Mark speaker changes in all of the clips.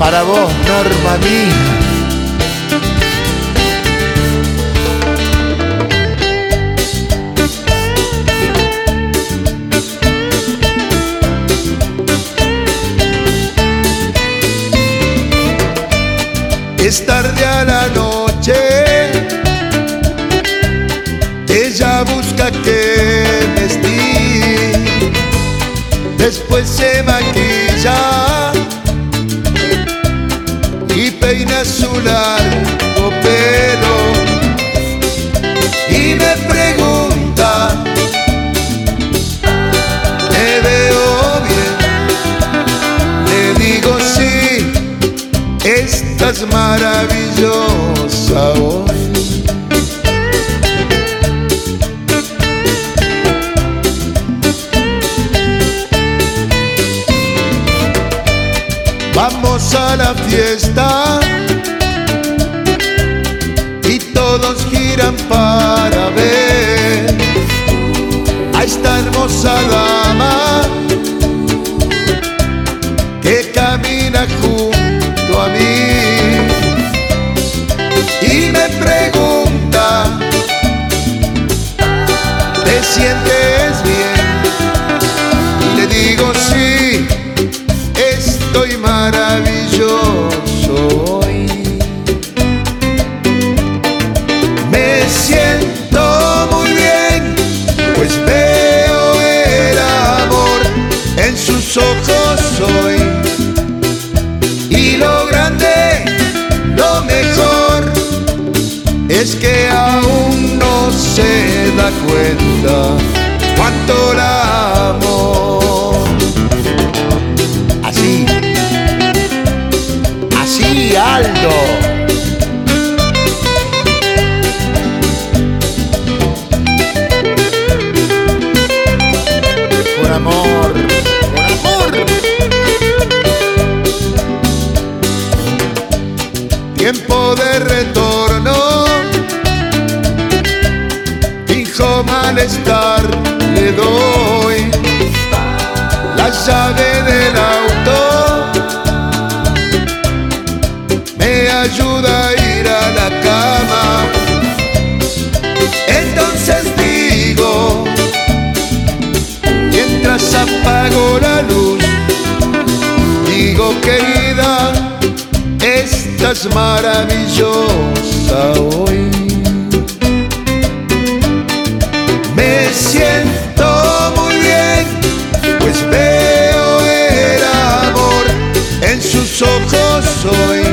Speaker 1: Para vos, Norma mía. Es tarde a la noche, ella busca que vestir, después se maquilla y peina su largo pelo y me pregunta, ¿me veo bien? Le digo sí, estás maravillosa hoy. Vamos a la fiesta y todos giran para ver a esta hermosa dama que camina junto a mí y me pregunta, ¿te sientes bien? Le digo sí, estoy maravilloso hoy. Me siento muy bien, pues veo el amor en sus ojos hoy. Y lo grande, lo mejor, es que aún no se da cuenta cuánto la amo. Así, así, Aldo. Por amor, por amor. Tiempo de retorno, fijo malestar, le doy la llave del auto, me ayuda a ir a la cama. Entonces digo, mientras apago la luz, digo querida, estás maravillosa hoy. Me siento muy bien, pues veo el amor en sus ojos hoy.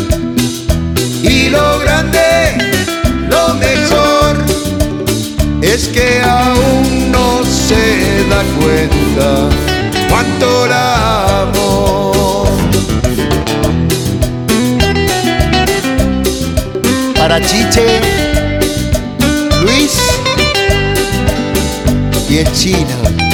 Speaker 1: Y lo grande, lo mejor, es que aún no se da cuenta cuánto la amo. Para Chiche, Luis y el Chino.